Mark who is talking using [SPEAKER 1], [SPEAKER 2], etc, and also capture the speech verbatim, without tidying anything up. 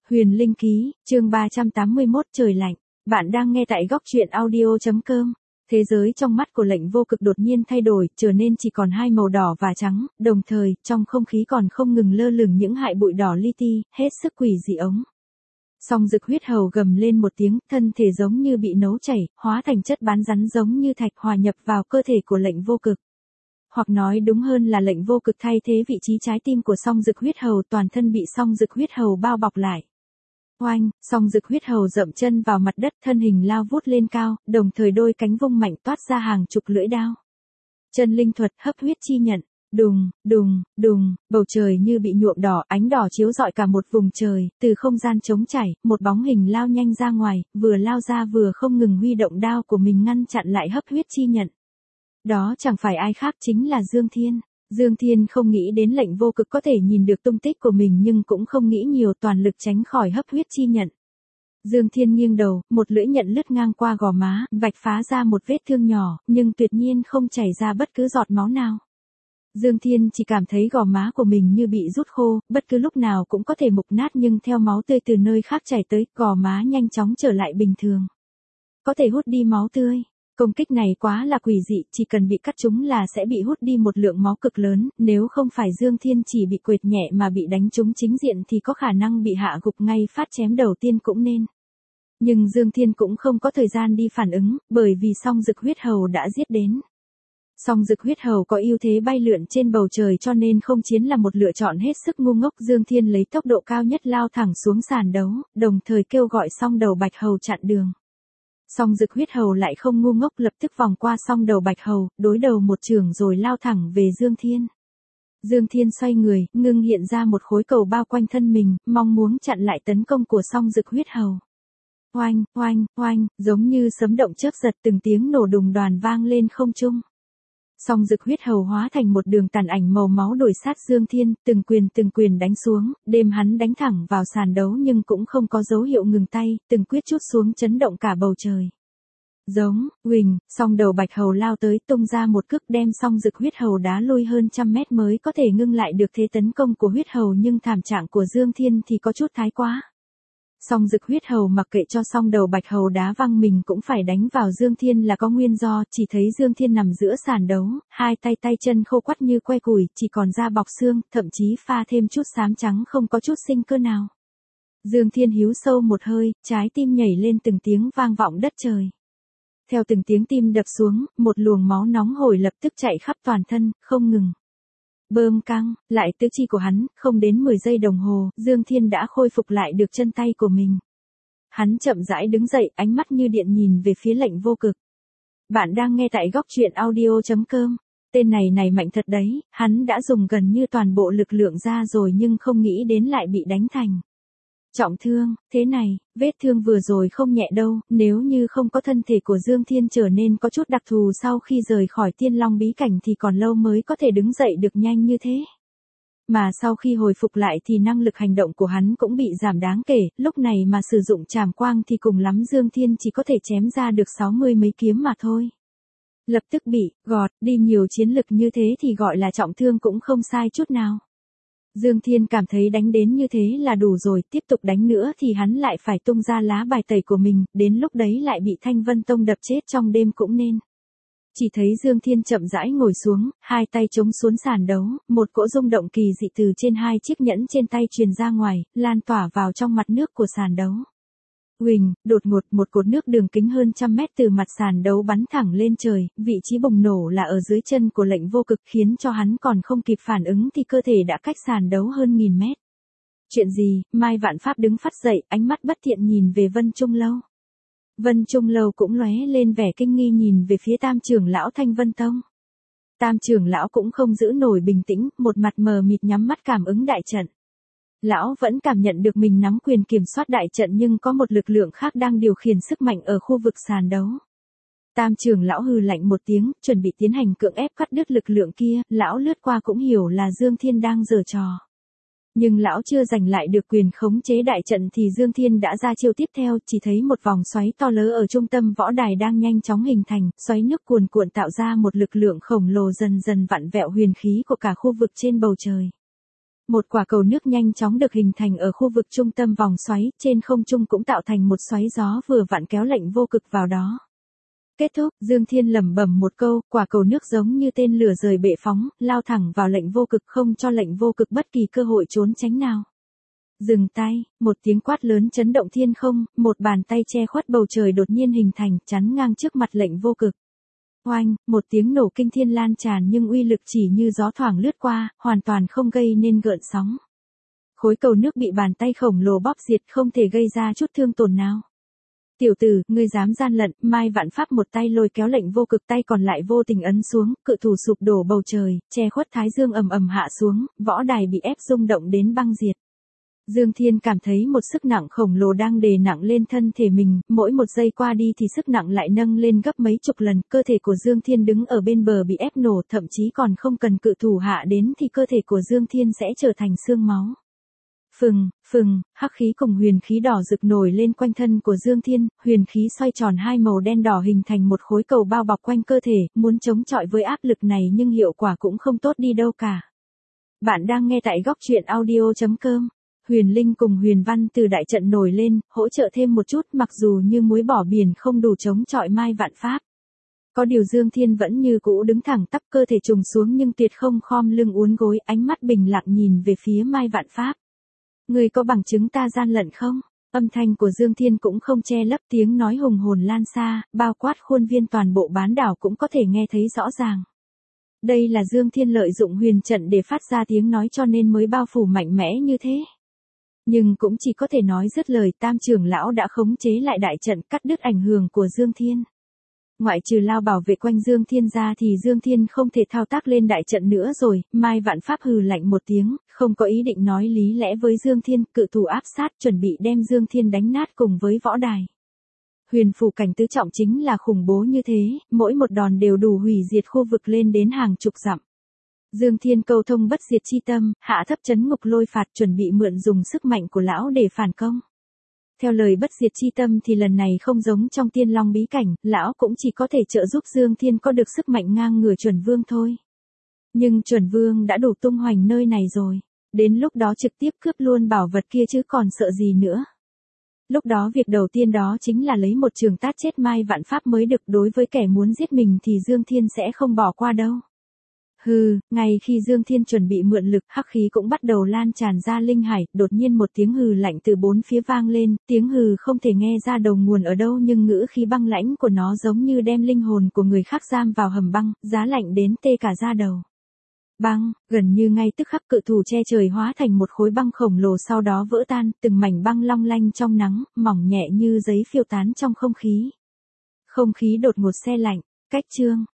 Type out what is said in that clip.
[SPEAKER 1] Huyền Linh Ký, chương ba trăm tám mươi mốt trời lạnh. Bạn đang nghe tại góc truyện audio.com. Thế giới trong mắt của Lệnh Vô Cực đột nhiên thay đổi, trở nên chỉ còn hai màu đỏ và trắng, đồng thời, trong không khí còn không ngừng lơ lửng những hại bụi đỏ li ti, hết sức quỷ dị ống. Song Dực huyết hầu gầm lên một tiếng, thân thể giống như bị nấu chảy, hóa thành chất bán rắn giống như thạch hòa nhập vào cơ thể của Lệnh Vô Cực. Hoặc nói đúng hơn là Lệnh Vô Cực thay thế vị trí trái tim của Song Dực huyết hầu, toàn thân bị Song Dực huyết hầu bao bọc lại. Oanh, Song Dực huyết hầu dậm chân vào mặt đất, thân hình lao vút lên cao, đồng thời đôi cánh vung mạnh toát ra hàng chục lưỡi đao. Chân linh thuật hấp huyết chi nhận. Đùng, đùng, đùng, bầu trời như bị nhuộm đỏ, ánh đỏ chiếu rọi cả một vùng trời, từ không gian trống trải, một bóng hình lao nhanh ra ngoài, vừa lao ra vừa không ngừng huy động đao của mình ngăn chặn lại hấp huyết chi nhận. Đó chẳng phải ai khác chính là Dương Thiên. Dương Thiên không nghĩ đến Lệnh Vô Cực có thể nhìn được tung tích của mình nhưng cũng không nghĩ nhiều, toàn lực tránh khỏi hấp huyết chi nhận. Dương Thiên nghiêng đầu, một lưỡi nhận lướt ngang qua gò má, vạch phá ra một vết thương nhỏ, nhưng tuyệt nhiên không chảy ra bất cứ giọt máu nào. Dương Thiên chỉ cảm thấy gò má của mình như bị rút khô, bất cứ lúc nào cũng có thể mục nát, nhưng theo máu tươi từ nơi khác chảy tới, gò má nhanh chóng trở lại bình thường. Có thể hút đi máu tươi. Công kích này quá là quỷ dị, chỉ cần bị cắt trúng là sẽ bị hút đi một lượng máu cực lớn, nếu không phải Dương Thiên chỉ bị quệt nhẹ mà bị đánh trúng chính diện thì có khả năng bị hạ gục ngay phát chém đầu tiên cũng nên. Nhưng Dương Thiên cũng không có thời gian đi phản ứng, bởi vì Song Dực huyết hầu đã giết đến. Song Dực huyết hầu có ưu thế bay lượn trên bầu trời cho nên không chiến là một lựa chọn hết sức ngu ngốc. Dương Thiên lấy tốc độ cao nhất lao thẳng xuống sàn đấu, đồng thời kêu gọi Song Đầu Bạch Hầu chặn đường. Song Dực huyết hầu lại không ngu ngốc, lập tức vòng qua Song Đầu Bạch Hầu, đối đầu một chưởng rồi lao thẳng về Dương Thiên. Dương Thiên xoay người, ngưng hiện ra một khối cầu bao quanh thân mình, mong muốn chặn lại tấn công của Song Dực huyết hầu. Oanh, oanh, oanh, giống như sấm động chớp giật, từng tiếng nổ đùng đoàn vang lên không trung. Song Dực huyết hầu hóa thành một đường tàn ảnh màu máu đuổi sát Dương Thiên, từng quyền từng quyền đánh xuống, đêm hắn đánh thẳng vào sàn đấu nhưng cũng không có dấu hiệu ngừng tay, từng quyết chút xuống chấn động cả bầu trời. Giống, huỳnh, Song Đầu Bạch Hầu lao tới tung ra một cước đem Song Dực huyết hầu đá lui hơn trăm mét mới có thể ngưng lại được thế tấn công của huyết hầu, nhưng thảm trạng của Dương Thiên thì có chút thái quá. Song Dực huyết hầu mặc kệ cho Song Đầu Bạch Hầu đá văng mình cũng phải đánh vào Dương Thiên là có nguyên do, chỉ thấy Dương Thiên nằm giữa sàn đấu, hai tay tay chân khô quắt như que củi, chỉ còn da bọc xương, thậm chí pha thêm chút xám trắng, không có chút sinh cơ nào. Dương Thiên híu sâu một hơi, trái tim nhảy lên từng tiếng vang vọng đất trời. Theo từng tiếng tim đập xuống, một luồng máu nóng hổi lập tức chạy khắp toàn thân, không ngừng. Bơm căng, lại tứ chi của hắn, không đến mười giây đồng hồ, Dương Thiên đã khôi phục lại được chân tay của mình. Hắn chậm rãi đứng dậy, ánh mắt như điện nhìn về phía Lệnh Vô Cực. Bạn đang nghe tại góc truyện audio.com. Tên này này mạnh thật đấy, hắn đã dùng gần như toàn bộ lực lượng ra rồi nhưng không nghĩ đến lại bị đánh thành trọng thương. Thế này, vết thương vừa rồi không nhẹ đâu, nếu như không có thân thể của Dương Thiên trở nên có chút đặc thù sau khi rời khỏi Tiên Long bí cảnh thì còn lâu mới có thể đứng dậy được nhanh như thế. Mà sau khi hồi phục lại thì năng lực hành động của hắn cũng bị giảm đáng kể, lúc này mà sử dụng trảm quang thì cùng lắm Dương Thiên chỉ có thể chém ra được sáu mươi mấy kiếm mà thôi. Lập tức bị gọt đi nhiều chiến lực như thế thì gọi là trọng thương cũng không sai chút nào. Dương Thiên cảm thấy đánh đến như thế là đủ rồi, tiếp tục đánh nữa thì hắn lại phải tung ra lá bài tẩy của mình, đến lúc đấy lại bị Thanh Vân Tông đập chết trong đêm cũng nên. Chỉ thấy Dương Thiên chậm rãi ngồi xuống, hai tay chống xuống sàn đấu, một cỗ rung động kỳ dị từ trên hai chiếc nhẫn trên tay truyền ra ngoài, lan tỏa vào trong mặt nước của sàn đấu. Huỳnh, đột ngột một cột nước đường kính hơn trăm mét từ mặt sàn đấu bắn thẳng lên trời, vị trí bùng nổ là ở dưới chân của Lệnh Vô Cực, khiến cho hắn còn không kịp phản ứng thì cơ thể đã cách sàn đấu hơn nghìn mét. Chuyện gì? Mai Vạn Pháp đứng phắt dậy, ánh mắt bất thiện nhìn về Vân Trung Lâu. Vân Trung Lâu cũng lóe lên vẻ kinh nghi nhìn về phía Tam trưởng lão Thanh Vân Tông. Tam trưởng lão cũng không giữ nổi bình tĩnh, một mặt mờ mịt nhắm mắt cảm ứng đại trận. Lão vẫn cảm nhận được mình nắm quyền kiểm soát đại trận nhưng có một lực lượng khác đang điều khiển sức mạnh ở khu vực sàn đấu. Tam trưởng lão hừ lạnh một tiếng, chuẩn bị tiến hành cưỡng ép cắt đứt lực lượng kia, lão lướt qua cũng hiểu là Dương Thiên đang giở trò. Nhưng lão chưa giành lại được quyền khống chế đại trận thì Dương Thiên đã ra chiêu tiếp theo, chỉ thấy một vòng xoáy to lớn ở trung tâm võ đài đang nhanh chóng hình thành, xoáy nước cuồn cuộn tạo ra một lực lượng khổng lồ dần dần vặn vẹo huyền khí của cả khu vực trên bầu trời. Một quả cầu nước nhanh chóng được hình thành ở khu vực trung tâm vòng xoáy, trên không trung cũng tạo thành một xoáy gió vừa vặn kéo lệnh vô cực vào đó. Kết thúc, Dương Thiên lẩm bẩm một câu, quả cầu nước giống như tên lửa rời bệ phóng, lao thẳng vào lệnh vô cực không cho lệnh vô cực bất kỳ cơ hội trốn tránh nào. Dừng tay, một tiếng quát lớn chấn động thiên không, một bàn tay che khuất bầu trời đột nhiên hình thành, chắn ngang trước mặt lệnh vô cực. Oanh, một tiếng nổ kinh thiên lan tràn nhưng uy lực chỉ như gió thoảng lướt qua, hoàn toàn không gây nên gợn sóng. Khối cầu nước bị bàn tay khổng lồ bóp diệt không thể gây ra chút thương tổn nào. Tiểu tử, ngươi dám gian lận, Mai Vạn Pháp một tay lôi kéo lệnh vô cực, tay còn lại vô tình ấn xuống, cự thủ sụp đổ bầu trời, che khuất thái dương ầm ầm hạ xuống, võ đài bị ép rung động đến băng diệt. Dương Thiên cảm thấy một sức nặng khổng lồ đang đè nặng lên thân thể mình, mỗi một giây qua đi thì sức nặng lại nâng lên gấp mấy chục lần, cơ thể của Dương Thiên đứng ở bên bờ bị ép nổ, thậm chí còn không cần cự thủ hạ đến thì cơ thể của Dương Thiên sẽ trở thành xương máu. Phừng, phừng, hắc khí cùng huyền khí đỏ rực nổi lên quanh thân của Dương Thiên, huyền khí xoay tròn hai màu đen đỏ hình thành một khối cầu bao bọc quanh cơ thể, muốn chống chọi với áp lực này nhưng hiệu quả cũng không tốt đi đâu cả. Bạn đang nghe tại góc truyện audio chấm com. Huyền Linh cùng Huyền Văn từ đại trận nổi lên, hỗ trợ thêm một chút, mặc dù như muối bỏ biển không đủ chống chọi Mai Vạn Pháp. Có điều Dương Thiên vẫn như cũ đứng thẳng tắp, cơ thể trùng xuống nhưng tuyệt không khom lưng uốn gối, ánh mắt bình lặng nhìn về phía Mai Vạn Pháp. Người có bằng chứng ta gian lận không? Âm thanh của Dương Thiên cũng không che lấp, tiếng nói hùng hồn lan xa, bao quát khuôn viên toàn bộ bán đảo cũng có thể nghe thấy rõ ràng. Đây là Dương Thiên lợi dụng huyền trận để phát ra tiếng nói cho nên mới bao phủ mạnh mẽ như thế. Nhưng cũng chỉ có thể nói dứt lời, Tam trưởng lão đã khống chế lại đại trận, cắt đứt ảnh hưởng của Dương Thiên. Ngoại trừ lao bảo vệ quanh Dương Thiên ra thì Dương Thiên không thể thao tác lên đại trận nữa rồi. Mai Vạn Pháp hừ lạnh một tiếng, không có ý định nói lý lẽ với Dương Thiên, cự thủ áp sát chuẩn bị đem Dương Thiên đánh nát cùng với võ đài. Huyền phù cảnh tứ trọng chính là khủng bố như thế, mỗi một đòn đều đủ hủy diệt khu vực lên đến hàng chục dặm. Dương Thiên cầu thông bất diệt chi tâm, hạ thấp chấn ngục lôi phạt, chuẩn bị mượn dùng sức mạnh của lão để phản công. Theo lời bất diệt chi tâm thì lần này không giống trong Tiên Long bí cảnh, lão cũng chỉ có thể trợ giúp Dương Thiên có được sức mạnh ngang ngửa chuẩn vương thôi. Nhưng chuẩn vương đã đủ tung hoành nơi này rồi, đến lúc đó trực tiếp cướp luôn bảo vật kia chứ còn sợ gì nữa. Lúc đó việc đầu tiên đó chính là lấy một trường tát chết Mai Vạn Pháp mới được, đối với kẻ muốn giết mình thì Dương Thiên sẽ không bỏ qua đâu. Hừ, ngay khi Dương Thiên chuẩn bị mượn lực, hắc khí cũng bắt đầu lan tràn ra linh hải, đột nhiên một tiếng hừ lạnh từ bốn phía vang lên, tiếng hừ không thể nghe ra đầu nguồn ở đâu nhưng ngữ khí băng lãnh của nó giống như đem linh hồn của người khác giam vào hầm băng, giá lạnh đến tê cả da đầu. Băng, gần như ngay tức khắc cự thủ che trời hóa thành một khối băng khổng lồ sau đó vỡ tan, từng mảnh băng long lanh trong nắng, mỏng nhẹ như giấy phiêu tán trong không khí. Không khí đột ngột se lạnh, cách chương.